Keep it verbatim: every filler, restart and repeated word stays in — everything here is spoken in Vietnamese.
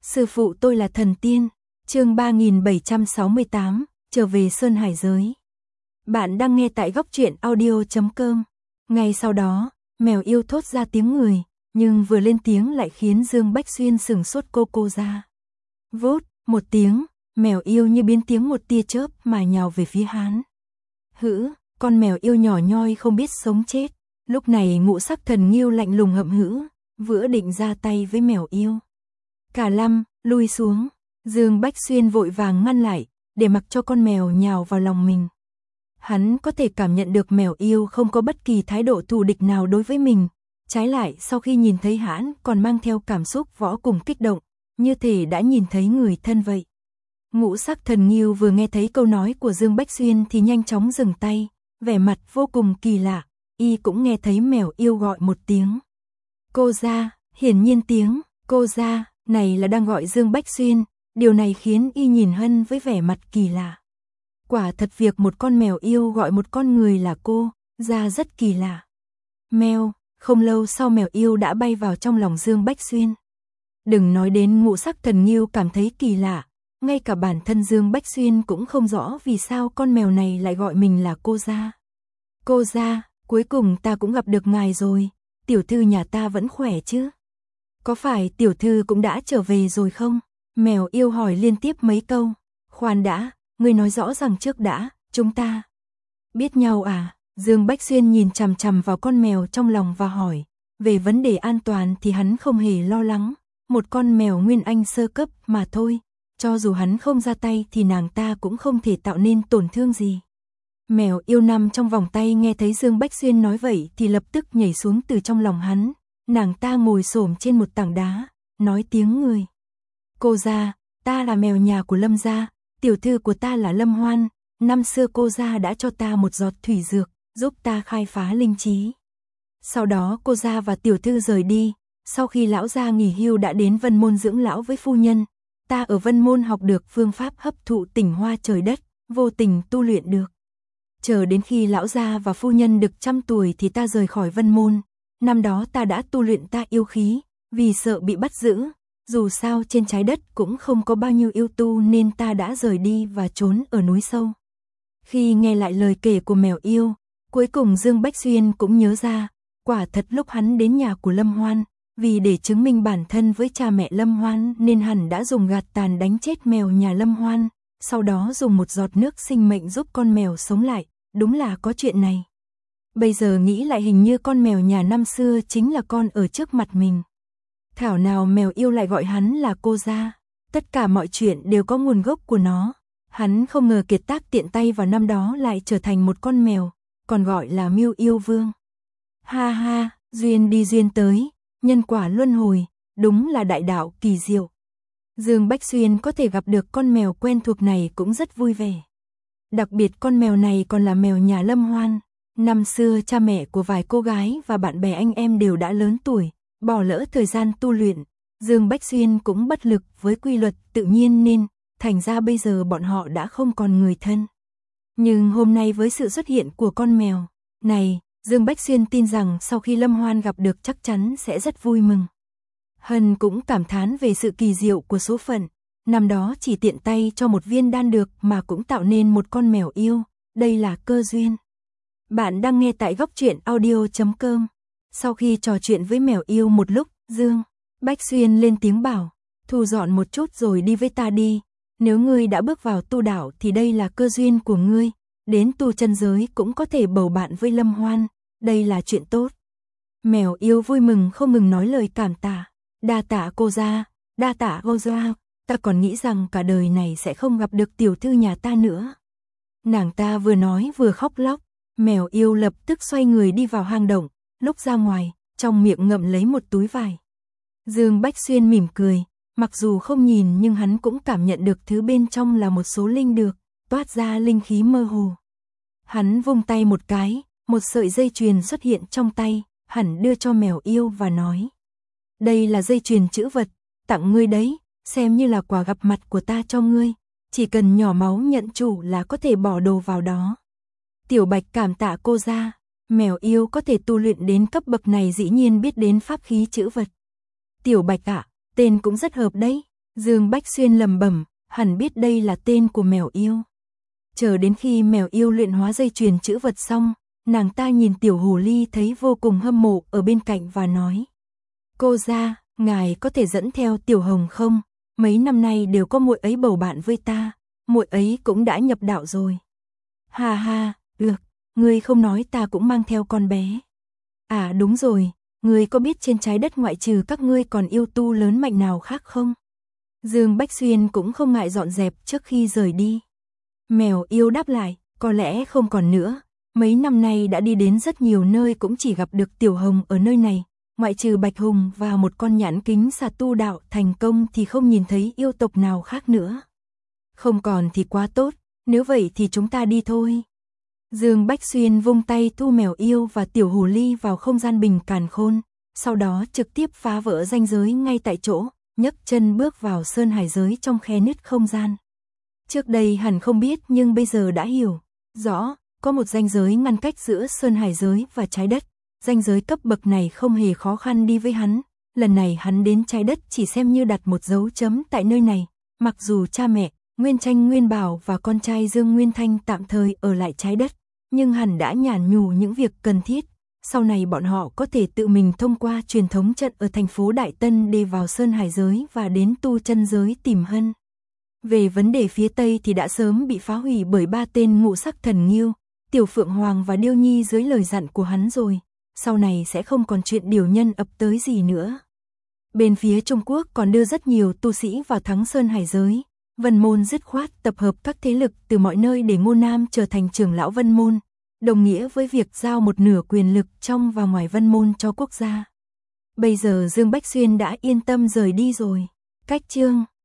Sư phụ tôi là thần tiên. Chương ba nghìn bảy trăm sáu mươi tám, trở về Sơn Hải giới. Bạn đang nghe tại góc truyện audio chấm com. Ngay sau đó, mèo yêu thốt ra tiếng người, nhưng vừa lên tiếng lại khiến Dương Bách Xuyên sửng sốt. Cô cô ra. Vốt, một tiếng, mèo yêu như biến tiếng một tia chớp mà nhào về phía hắn. Hữ, con mèo yêu nhỏ nhoi không biết sống chết. Lúc này Ngũ Sắc Thần Nghiêu lạnh lùng hậm hữ, vừa định ra tay với mèo yêu. Cả lâm, lui xuống. Dương Bách Xuyên vội vàng ngăn lại, để mặc cho con mèo nhào vào lòng mình. Hắn có thể cảm nhận được mèo yêu không có bất kỳ thái độ thù địch nào đối với mình. Trái lại, sau khi nhìn thấy hắn còn mang theo cảm xúc vô cùng kích động, như thể đã nhìn thấy người thân vậy. Ngũ Sắc Thần Nghiêu vừa nghe thấy câu nói của Dương Bách Xuyên thì nhanh chóng dừng tay, vẻ mặt vô cùng kỳ lạ. Y cũng nghe thấy mèo yêu gọi một tiếng. Cô ra, hiển nhiên tiếng cô ra này là đang gọi Dương Bách Xuyên. Điều này khiến Y nhìn Hân với vẻ mặt kỳ lạ. Quả thật việc một con mèo yêu gọi một con người là cô ra rất kỳ lạ. Mèo, không lâu sau mèo yêu đã bay vào trong lòng Dương Bách Xuyên. Đừng nói đến Ngũ Sắc Thần Nghiêu cảm thấy kỳ lạ, ngay cả bản thân Dương Bách Xuyên cũng không rõ vì sao con mèo này lại gọi mình là cô ra. Cô ra, cuối cùng ta cũng gặp được ngài rồi, tiểu thư nhà ta vẫn khỏe chứ? Có phải tiểu thư cũng đã trở về rồi không? Mèo yêu hỏi liên tiếp mấy câu. Khoan đã, ngươi nói rõ ràng trước đã, chúng ta biết nhau à? Dương Bách Xuyên nhìn chằm chằm vào con mèo trong lòng và hỏi. Về vấn đề an toàn thì hắn không hề lo lắng. Một con mèo nguyên anh sơ cấp mà thôi. Cho dù hắn không ra tay thì nàng ta cũng không thể tạo nên tổn thương gì. Mèo yêu nằm trong vòng tay nghe thấy Dương Bách Xuyên nói vậy thì lập tức nhảy xuống từ trong lòng hắn. Nàng ta ngồi xổm trên một tảng đá, nói tiếng người. Cô gia, ta là mèo nhà của Lâm gia, tiểu thư của ta là Lâm Hoan, năm xưa cô gia đã cho ta một giọt thủy dược, giúp ta khai phá linh trí. Sau đó cô gia và tiểu thư rời đi, sau khi lão gia nghỉ hưu đã đến Vân Môn dưỡng lão với phu nhân, ta ở Vân Môn học được phương pháp hấp thụ tinh hoa trời đất, vô tình tu luyện được. Chờ đến khi lão gia và phu nhân được trăm tuổi thì ta rời khỏi Vân Môn, năm đó ta đã tu luyện ta yêu khí, vì sợ bị bắt giữ. Dù sao trên trái đất cũng không có bao nhiêu yêu tu nên ta đã rời đi và trốn ở núi sâu. Khi nghe lại lời kể của mèo yêu, cuối cùng Dương Bách Xuyên cũng nhớ ra, quả thật lúc hắn đến nhà của Lâm Hoan, vì để chứng minh bản thân với cha mẹ Lâm Hoan nên hắn đã dùng gạt tàn đánh chết mèo nhà Lâm Hoan, sau đó dùng một giọt nước sinh mệnh giúp con mèo sống lại, đúng là có chuyện này. Bây giờ nghĩ lại hình như con mèo nhà năm xưa chính là con ở trước mặt mình. Thảo nào mèo yêu lại gọi hắn là cô gia, tất cả mọi chuyện đều có nguồn gốc của nó. Hắn không ngờ kiệt tác tiện tay vào năm đó lại trở thành một con mèo, còn gọi là Mưu Yêu Vương. Ha ha, duyên đi duyên tới, nhân quả luân hồi, đúng là đại đạo kỳ diệu. Dương Bách Xuyên có thể gặp được con mèo quen thuộc này cũng rất vui vẻ. Đặc biệt con mèo này còn là mèo nhà Lâm Hoan. Năm xưa cha mẹ của vài cô gái và bạn bè anh em đều đã lớn tuổi, bỏ lỡ thời gian tu luyện. Dương Bách Xuyên cũng bất lực với quy luật tự nhiên nên, thành ra bây giờ bọn họ đã không còn người thân. Nhưng hôm nay với sự xuất hiện của con mèo này, Dương Bách Xuyên tin rằng sau khi Lâm Hoan gặp được chắc chắn sẽ rất vui mừng. Hân cũng cảm thán về sự kỳ diệu của số phận. Năm đó chỉ tiện tay cho một viên đan được mà cũng tạo nên một con mèo yêu. Đây là cơ duyên. Bạn đang nghe tại góc truyện audio chấm com. Sau khi trò chuyện với mèo yêu một lúc, Dương Bách Xuyên lên tiếng bảo, thu dọn một chút rồi đi với ta đi. Nếu ngươi đã bước vào tu đạo thì đây là cơ duyên của ngươi. Đến tu chân giới cũng có thể bầu bạn với Lâm Hoan. Đây là chuyện tốt. Mèo yêu vui mừng không ngừng nói lời cảm tạ. Đa tạ cô gia, đa tạ cô gia. Ta còn nghĩ rằng cả đời này sẽ không gặp được tiểu thư nhà ta nữa. Nàng ta vừa nói vừa khóc lóc. Mèo yêu lập tức xoay người đi vào hang động. Lúc ra ngoài, trong miệng ngậm lấy một túi vải. Dương Bách Xuyên mỉm cười, mặc dù không nhìn nhưng hắn cũng cảm nhận được thứ bên trong là một số linh dược, toát ra linh khí mơ hồ. Hắn vung tay một cái, một sợi dây chuyền xuất hiện trong tay, hắn đưa cho mèo yêu và nói. Đây là dây chuyền chữ vật, tặng ngươi đấy, xem như là quà gặp mặt của ta cho ngươi, chỉ cần nhỏ máu nhận chủ là có thể bỏ đồ vào đó. Tiểu Bạch cảm tạ cô gia. Mèo yêu có thể tu luyện đến cấp bậc này dĩ nhiên biết đến pháp khí chữ vật. Tiểu Bạch ạ, tên cũng rất hợp đấy. Dương Bách Xuyên lẩm bẩm, hẳn biết đây là tên của mèo yêu. Chờ đến khi mèo yêu luyện hóa dây chuyền chữ vật xong, nàng ta nhìn tiểu hồ ly thấy vô cùng hâm mộ ở bên cạnh và nói. Cô gia, ngài có thể dẫn theo tiểu hồng không? Mấy năm nay đều có muội ấy bầu bạn với ta, muội ấy cũng đã nhập đạo rồi. Ha ha, được, ngươi không nói ta cũng mang theo con bé. À đúng rồi, ngươi có biết trên trái đất ngoại trừ các ngươi còn yêu tu lớn mạnh nào khác không? Dương Bách Xuyên cũng không ngại dọn dẹp trước khi rời đi. Mèo yêu đáp lại, có lẽ không còn nữa, mấy năm nay đã đi đến rất nhiều nơi cũng chỉ gặp được tiểu hồng ở nơi này, ngoại trừ Bạch Hùng và một con nhãn kính xà tu đạo thành công thì không nhìn thấy yêu tộc nào khác nữa. Không còn thì quá tốt, nếu vậy thì chúng ta đi thôi. Dương Bách Xuyên vung tay thu mèo yêu và tiểu hồ ly vào không gian bình càn khôn, sau đó trực tiếp phá vỡ ranh giới ngay tại chỗ, nhấc chân bước vào sơn hải giới trong khe nứt không gian. Trước đây hẳn không biết nhưng bây giờ đã hiểu rõ, có một ranh giới ngăn cách giữa sơn hải giới và trái đất. Ranh giới cấp bậc này không hề khó khăn đi với hắn, lần này hắn đến trái đất chỉ xem như đặt một dấu chấm tại nơi này, mặc dù cha mẹ, Nguyên Tranh Nguyên Bảo và con trai Dương Nguyên Thanh tạm thời ở lại trái đất, nhưng hắn đã nhàn nhủ những việc cần thiết, sau này bọn họ có thể tự mình thông qua truyền thống trận ở thành phố Đại Tân để vào sơn hải giới và đến tu chân giới tìm Hân. Về vấn đề phía Tây thì đã sớm bị phá hủy bởi ba tên ngũ sắc thần nghiêu, Tiểu Phượng Hoàng và Điêu Nhi dưới lời dặn của hắn rồi. Sau này sẽ không còn chuyện điều nhân ập tới gì nữa. Bên phía Trung Quốc còn đưa rất nhiều tu sĩ vào thắng sơn hải giới. Vân Môn dứt khoát tập hợp các thế lực từ mọi nơi để Ngô Nam trở thành trưởng lão Vân Môn, đồng nghĩa với việc giao một nửa quyền lực trong và ngoài Vân Môn cho quốc gia. Bây giờ Dương Bách Xuyên đã yên tâm rời đi rồi. Cách chương